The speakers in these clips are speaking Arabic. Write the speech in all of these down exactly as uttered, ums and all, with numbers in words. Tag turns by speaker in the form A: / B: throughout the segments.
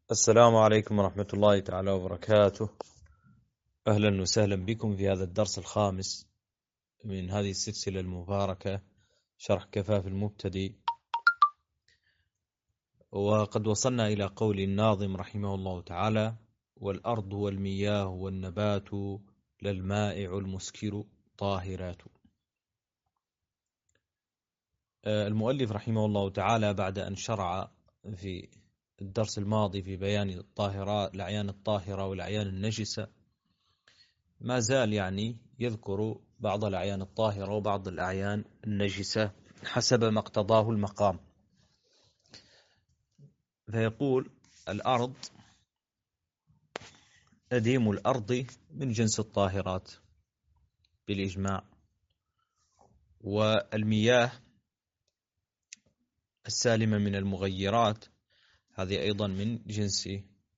A: السلام عليكم ورحمة الله تعالى وبركاته. أهلا وسهلا بكم في هذا الدرس الخامس من هذه السلسلة المباركة، شرح كفاف المبتدئ. وقد وصلنا إلى قول الناظم رحمه الله تعالى: والأرض والمياه والنبات للمائع المسكر طاهرات. المؤلف رحمه الله تعالى بعد أن شرع في الدرس الماضي في بيان الطاهرات، الأعيان الطاهرة والأعيان النجسة، ما زال يعني يذكر بعض الأعيان الطاهرة وبعض الأعيان النجسة حسب ما اقتضاه المقام. فيقول: الأرض، أديم الأرض من جنس الطاهرات بالإجماع، والمياه السالمة من المغيرات هذه أيضا من جنس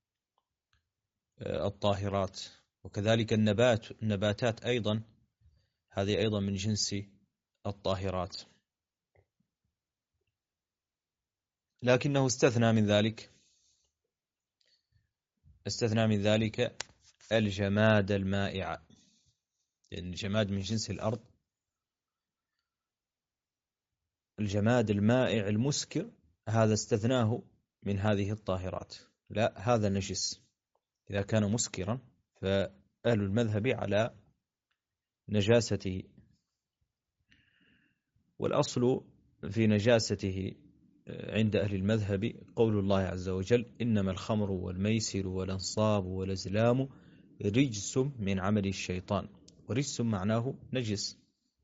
A: الطاهرات، وكذلك النبات النباتات أيضا هذه أيضا من جنس الطاهرات، لكنه استثنى من ذلك استثنى من ذلك الجماد المائع، لأن الجماد من جنس الأرض. الجماد المائع المسكر هذا استثناه من هذه الطاهرات، لا هذا نجس إذا كان مسكرا، فأهل المذهب على نجاسته. والأصل في نجاسته عند أهل المذهب قول الله عز وجل: إنما الخمر والميسر والأنصاب والأزلام رجس من عمل الشيطان. ورجس معناه نجس.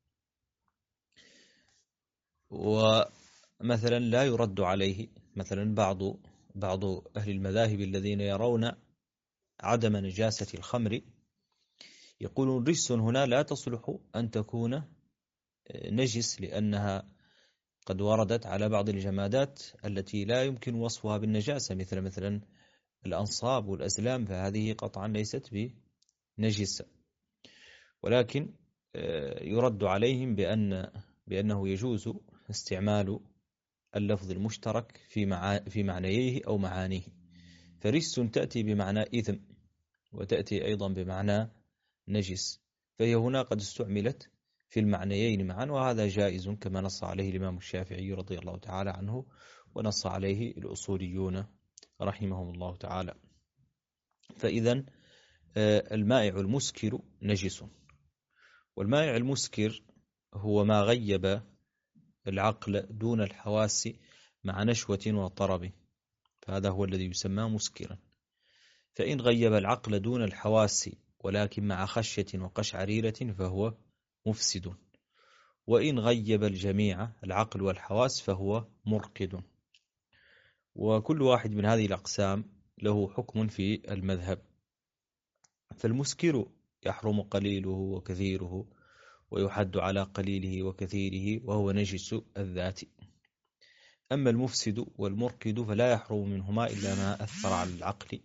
A: ومثلا لا يرد عليه مثلا بعض بعض أهل المذاهب الذين يرون عدم نجاسة الخمر، يقولون رجس هنا لا تصلح أن تكون نجس، لأنها قد وردت على بعض الجمادات التي لا يمكن وصفها بالنجاسة، مثل مثلا الأنصاب والأزلام، فهذه قطعا ليست بنجسة. ولكن يرد عليهم بأن بأنه يجوز استعمال اللفظ المشترك في مع في معنييه أو معانيه، فرجس تأتي بمعنى إثم وتأتي أيضا بمعنى نجس، فهي هنا قد استعملت في المعنيين معا، وهذا جائز كما نص عليه الإمام الشافعي رضي الله تعالى عنه، ونص عليه الأصوليون رحمهم الله تعالى. فإذا المائع المسكر نجس، والمائع المسكر هو ما غيب العقل دون الحواس مع نشوة وطرب، فهذا هو الذي يسمى مسكرا. فإن غيب العقل دون الحواس ولكن مع خشية وقشعريرة فهو مفسد، وإن غيب الجميع العقل والحواس فهو مرقد. وكل واحد من هذه الأقسام له حكم في المذهب. فالمسكر يحرم قليله وكثيره، ويحد على قليله وكثيره، وهو نجس الذات. أما المفسد والمرقد فلا يحرم منهما إلا ما أثر على العقل،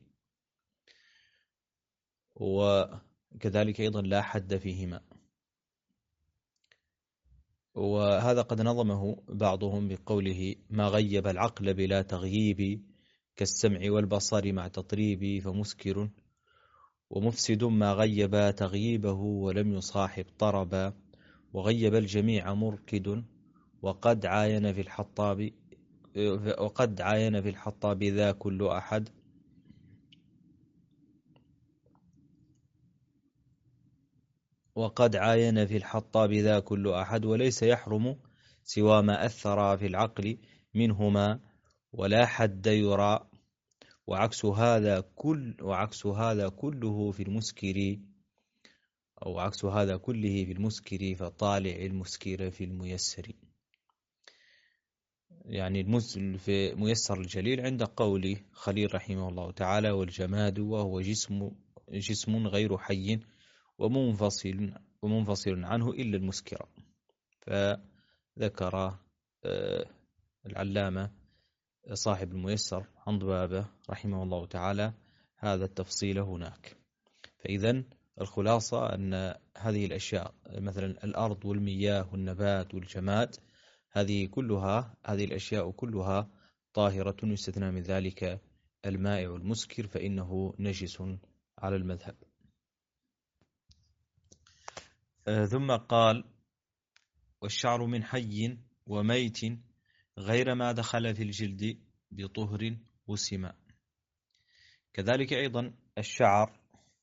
A: وكذلك أيضا لا حد فيهما. وهذا قد نظمه بعضهم بقوله: ما غيب العقل بلا تغييب كالسمع والبصر مع تطريب فمسكر، ومفسد ما غيب تغييبه ولم يصاحب طربا، وغيب الجميع مركد، وقد عاين في الحطاب وقد عاين في الحطاب ذا كل أحد وقد عاين في الحطاب ذا كل أحد وليس يحرم سوى ما أثر في العقل منهما ولا حد يرى، وعكس هذا كل وعكس هذا كله في المسكر أو عكس هذا كله في المسكر فطالع المسكر في الميسر. يعني في ميسر الجليل عند قول خليل رحمه الله تعالى: والجماد وهو جسم جسم غير حي ومنفصل ومنفصل عنه إلا المسكر. فذكر العلامة صاحب الميسر عن ضبابة رحمه الله تعالى هذا التفصيل هناك. فإذا الخلاصة أن هذه الأشياء مثلا الأرض والمياه والنبات والجماد، هذه كلها هذه الأشياء كلها طاهرة، يستثنى من ذلك المائع المسكر فإنه نجس على المذهب. ثم قال: والشعر من حي وميت غير ما دخل في الجلد بطهر وسماء. كذلك أيضا الشعر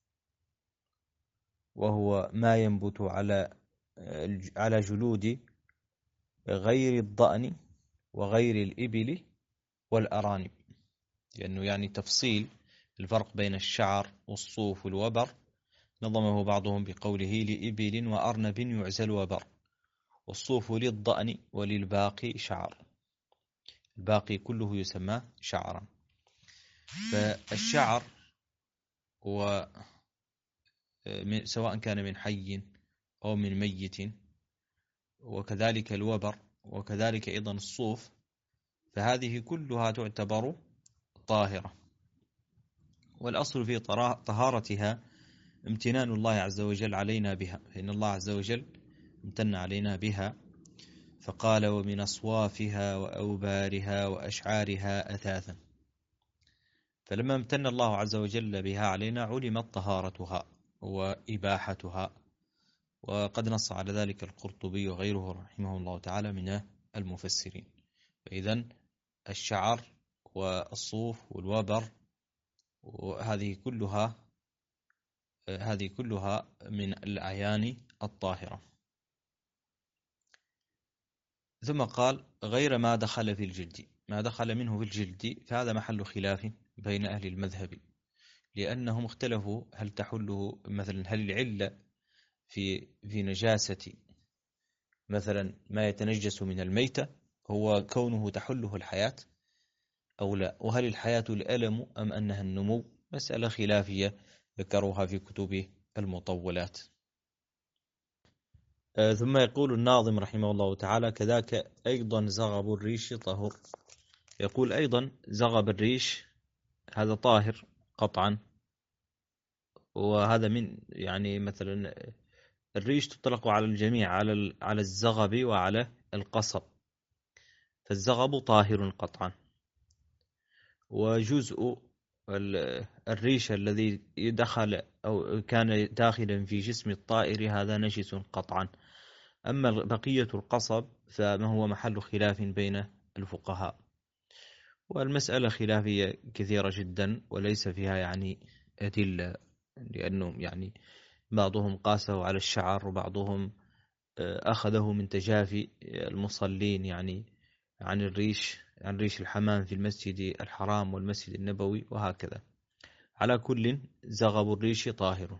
A: وهو ما ينبت على على جلود غير الضأن وغير الإبل والأرانب، لأنه يعني تفصيل الفرق بين الشعر والصوف والوبر نظمه بعضهم بقوله: لإبل وأرنب يعزل وبر، والصوف للضأن وللباقي شعر، الباقي كله يسمى شعرا. فالشعر هو سواء كان من حي أو من ميت، وكذلك الوبر، وكذلك أيضا الصوف، فهذه كلها تعتبر طاهرة. والأصل في طهارتها امتنان الله عز وجل علينا بها، فإن الله عز وجل امتن علينا بها فقال: ومن أصوافها وأوبارها وأشعارها أثاثا. فلما امتن الله عز وجل بها علينا علمت طهارتها وإباحتها، وقد نص على ذلك القرطبي وغيره رحمه الله تعالى من المفسرين. فإذن الشعر والصوف والوبر وهذه كلها هذه كلها من الأعيان الطاهرة. ثم قال: غير ما دخل في الجلد. ما دخل منه في الجلد فهذا محل خلاف بين أهل المذهب، لأنهم اختلفوا هل تحله مثلا هل العلة في في نجاسة مثلا ما يتنجس من الميتة هو كونه تحله الحياة أو لا، وهل الحياة الألم أم أنها النمو؟ مسألة خلافية ذكروها في كتب المطولات. آه ثم يقول الناظم رحمه الله تعالى: كذاك أيضا زغب الريش طهر. يقول أيضا زغب الريش هذا طاهر قطعا، وهذا من يعني مثلا الريش تطلق على الجميع، على على الزغب وعلى القصب، فالزغب طاهر قطعا. وجزء الريش الذي دخل أو كان داخلا في جسم الطائر هذا نجس قطعا. أما بقية القصب فما هو محل خلاف بين الفقهاء، والمسألة خلافية كثيرة جدا وليس فيها يعني أدلة، لأنهم يعني بعضهم قاسه على الشعر وبعضهم أخذه من تجافي المصلين يعني عن الريش عن ريش الحمام في المسجد الحرام والمسجد النبوي وهكذا. على كل زغب الريش طاهر.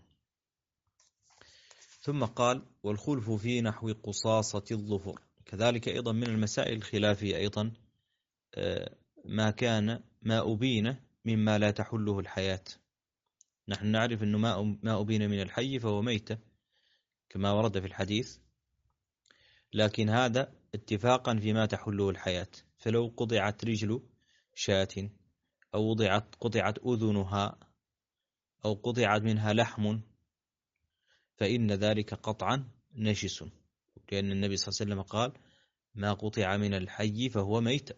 A: ثم قال: والخلف في نحو قصاصة الظفر. كذلك أيضا من المسائل الخلافية أيضا ما كان ما أبين مما لا تحله الحياة. نحن نعرف أنه ما أبين من الحي فهو ميتة كما ورد في الحديث، لكن هذا اتفاقا فيما تحله الحياة. فلو قطعت رجل شاة أو وضعت قطعت أذنها أو قطعت منها لحم فإن ذلك قطعا نجس، لأن النبي صلى الله عليه وسلم قال: ما قطع من الحي فهو ميت،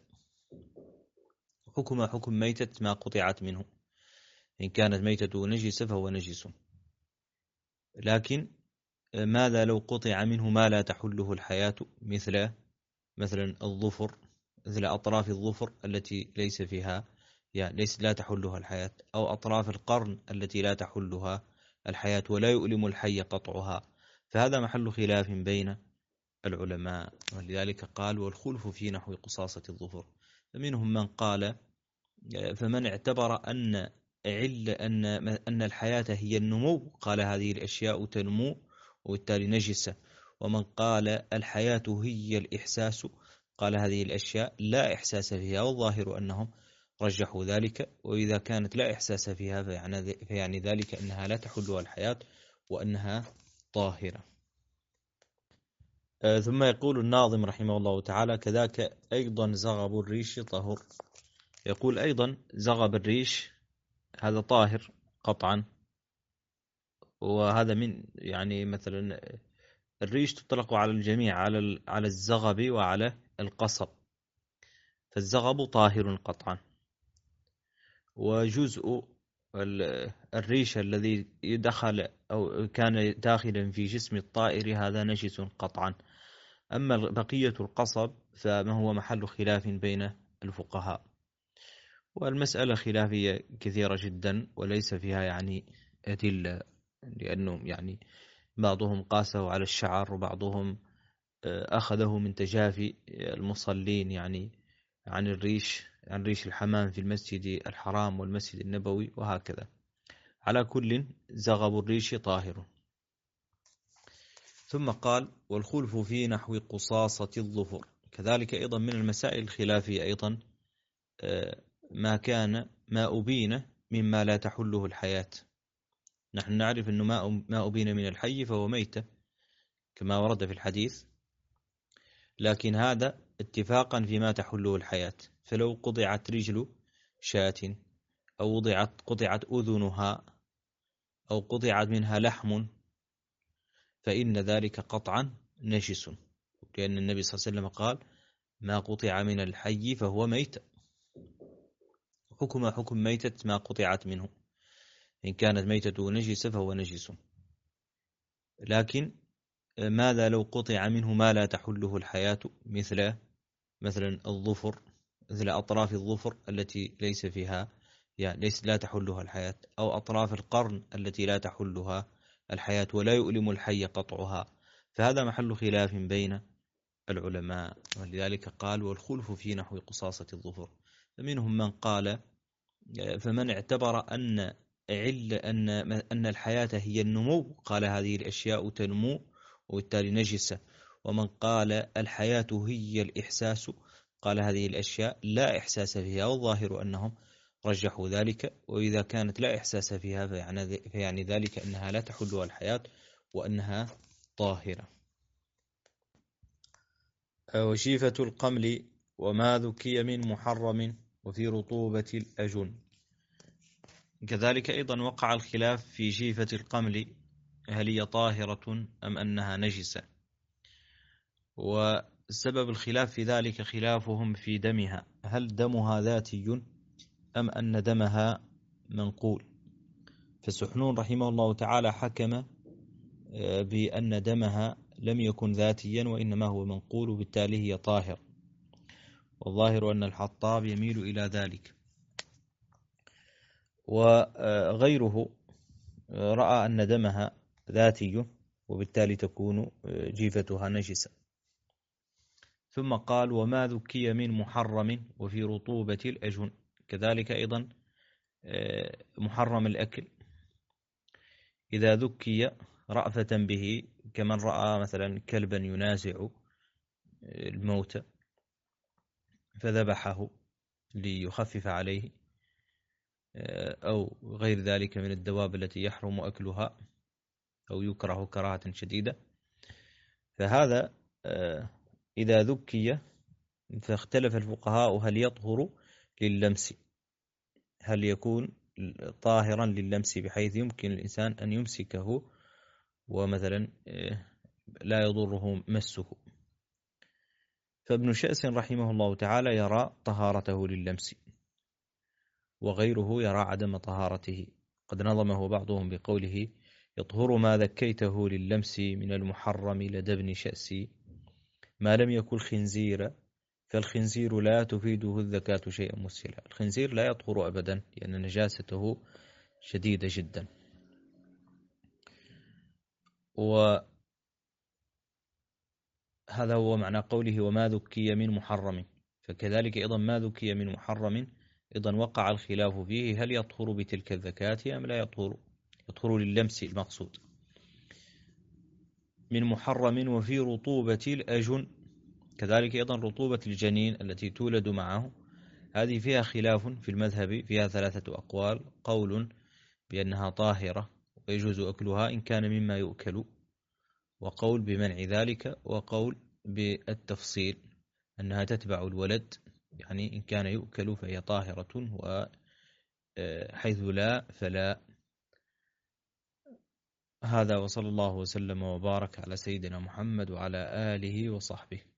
A: حكم حكم ميتة ما قطعت منه، إن كانت ميتة نجسة فهو نجس. لكن ماذا لو قطع منه ما لا تحله الحياة، مثل مثلا الظفر، مثل أطراف الظفر التي ليس فيها يعني ليس لا تحلها الحياة، أو أطراف القرن التي لا تحلها الحياة ولا يؤلم الحي قطعها، فهذا محل خلاف بين العلماء. ولذلك قال: والخلف في نحو قصاصة الظفر. فمنهم من قال فمن اعتبر أن عل أن أن الحياة هي النمو قال هذه الأشياء تنمو وبالتالي نجسة، ومن قال الحياة هي الإحساس قال هذه الأشياء لا إحساس فيها، والظاهر أنهم رجحوا ذلك. وإذا كانت لا إحساس فيها فيعني ذلك أنها لا تحلها الحياة وأنها طاهرة. ثم يقول الناظم رحمه الله تعالى: كذاك أيضا زغب الريش طهر. يقول أيضا زغب الريش هذا طاهر قطعا، وهذا من يعني مثلا الريش تطلق على الجميع، على على الزغب وعلى القصب، فالزغب طاهر قطعا. وجزء الريش الذي دخل أو كان داخلا في جسم الطائر هذا نجس قطعا. أما بقية القصب فما هو محل خلاف بين الفقهاء، والمسألة خلافية كثيرة جدا وليس فيها يعني أدلة، لأنه يعني بعضهم قاسه على الشعر وبعضهم أخذه من تجافي المصلين يعني عن الريش عن ريش الحمام في المسجد الحرام والمسجد النبوي وهكذا. على كل زغب الريش طاهر. ثم قال والخلف في نحو قصاصة الظفر. كذلك أيضا من المسائل الخلافية أيضا ما كان ما أبين مما لا تحله الحياة. نحن نعرف أنه ما أبين من الحي فهو ميتة كما ورد في الحديث، لكن هذا اتفاقا فيما تحله الحياة. فلو قطعت رجل شاة أو وضعت قطعت أذنها أو قطعت منها لحم فإن ذلك قطعا نجس، لأن النبي صلى الله عليه وسلم قال ما قطع من الحي فهو ميت، حكم حكم ميتة ما قطعت منه، إن كانت ميتة نجسة فهو نجس. لكن ماذا لو قطع منه ما لا تحله الحياة، مثل مثلا الظفر، مثل أطراف الظفر التي ليس فيها يعني ليس لا تحلها الحياة، أو أطراف القرن التي لا تحلها الحياة ولا يؤلم الحي قطعها، فهذا محل خلاف بين العلماء. ولذلك قال والخلف في نحو قصاصة الظفر. فمنهم من قال فمن اعتبر أن عل أن أن الحياة هي النمو قال هذه الأشياء تنمو وبالتالي نجسة، ومن قال الحياة هي الإحساس قال هذه الأشياء لا إحساس فيها، والظاهر أنهم رجحوا ذلك. وإذا كانت لا إحساس فيها فيعني ذلك أنها لا تحلها الحياة وأنها طاهرة. وشيفة القمل وما ذكي من محرم وفي رطوبة الأجن. كذلك أيضا وقع الخلاف في شيفة القمل، هل هي طاهرة أم أنها نجسة؟ وسبب الخلاف في ذلك خلافهم في دمها، هل دمها ذاتي أم أن دمها منقول؟ فسحنون رحمه الله تعالى حكم بأن دمها لم يكن ذاتيا وإنما هو منقول، وبالتالي هي طاهر، والظاهر أن الحطاب يميل إلى ذلك. وغيره رأى أن دمها ذاتي وبالتالي تكون جيفتها نجسة. ثم قال وما ذكي من محرم وفي رطوبة الأجن. كذلك أيضا محرم الأكل إذا ذكي رأفة به، كمن رأى مثلا كلبا ينازع الموت فذبحه ليخفف عليه، أو غير ذلك من الدواب التي يحرم أكلها أو يكره كراهة شديدة، فهذا إذا ذكي فاختلف الفقهاء هل يطهر لللمس، هل يكون طاهرا لللمس بحيث يمكن الإنسان أن يمسكه ومثلا لا يضره مسه. فابن شأس رحمه الله تعالى يرى طهارته لللمس، وغيره يرى عدم طهارته. قد نظمه بعضهم بقوله يطهر ما ذكيته لللمس من المحرم لدى ابن شأس ما لم يكن خنزير، فالخنزير لا تفيده الذكاة شيئا مسلا. الخنزير لا يطهر أبدا لأن نجاسته شديدة جدا. وهذا هو معنى قوله وما ذكي من محرم. فكذلك أيضا ما ذكي من محرم أيضا وقع الخلاف فيه، هل يطهر بتلك الذكاة أم لا يطهر؟ يطهر لللمس المقصود. من محرم وفي رطوبة الأجن. كذلك أيضا رطوبة الجنين التي تولد معه، هذه فيها خلاف في المذهب، فيها ثلاثة أقوال: قول بأنها طاهرة ويجوز أكلها إن كان مما يؤكل، وقول بمنع ذلك، وقول بالتفصيل أنها تتبع الولد، يعني إن كان يؤكل فهي طاهرة وحيث لا فلا. هذا وصلى الله وسلم وبارك على سيدنا محمد وعلى آله وصحبه.